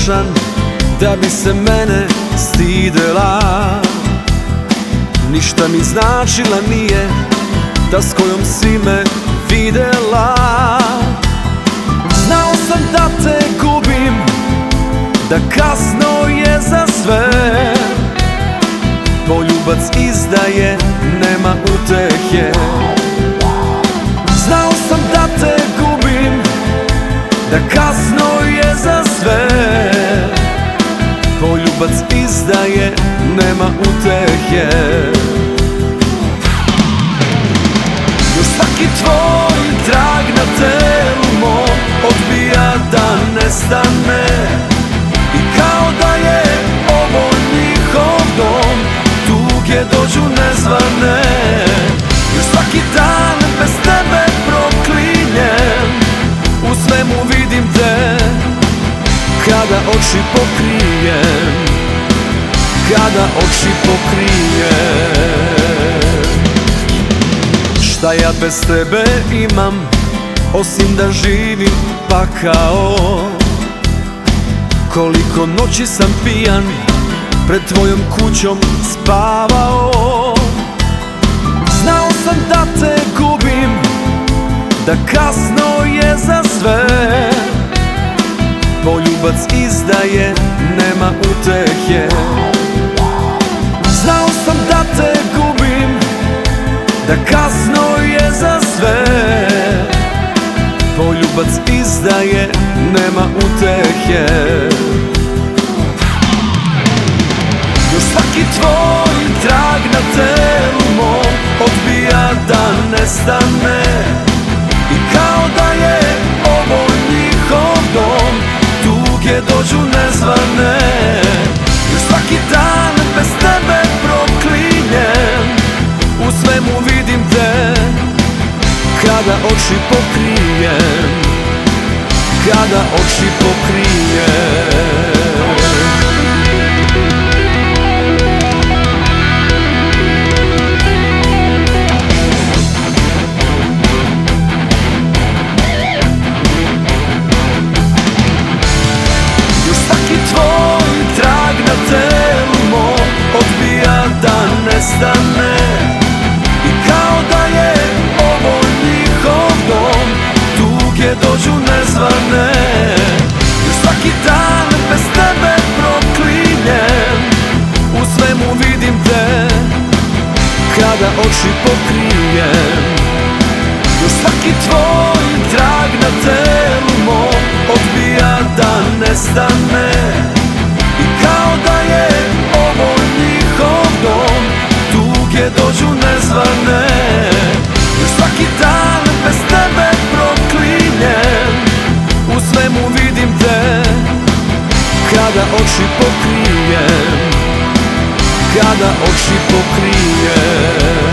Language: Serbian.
pogrešan da bi se mene stidela. Ništa mi značila nije ta s kojom si me videla. Znao sam da te gubim, da kasno je za sve. Poljubac izdaje, nema utehe. Znao sam da te gubim, da kasno je za sve. Poljubac izdaje, nema utehe. Još svaki tvoj trag na telu mom odbija da nestane. I kao da je ovo njihov dom, tuge dođu nezvane. Još svaki dan bez tebe proklinjem, u svemu vidim te kada oči pokrijem, kada oči pokrijem. Šta ja bez tebe imam, osim da živim pakao? Koliko noći sam pijan, pred tvojom kućom spavao. Znao sam da te gubim, da kasno je za sve. Poljubac izdaje, nema utehe. Znao sam da te gubim, da kasno je za sve. Poljubac izdaje, nema utehe. Još svaki tvoj trag na telu mom odbija da nestane. I kao da je ovo njihov dom, tuge dođu nezvane. Još svaki dan bez tebe proklinjem, u svemu vidim te kada oči pokrijem, kada oči pokrijem. Nestane. I kao da je ovo njihov dom, tuge dođu nezvane. Još svaki dan bez tebe proklinjem, u svemu vidim te kada oči pokrijem. Još svaki tvoj trag na telu mom odbija da nestane. I kao da je ovo njihov dom, tuge dođu nezvane. Još svaki dan bez tebe proklinjem, u svemu vidim te kada oči pokrijem, kada oči pokrijem.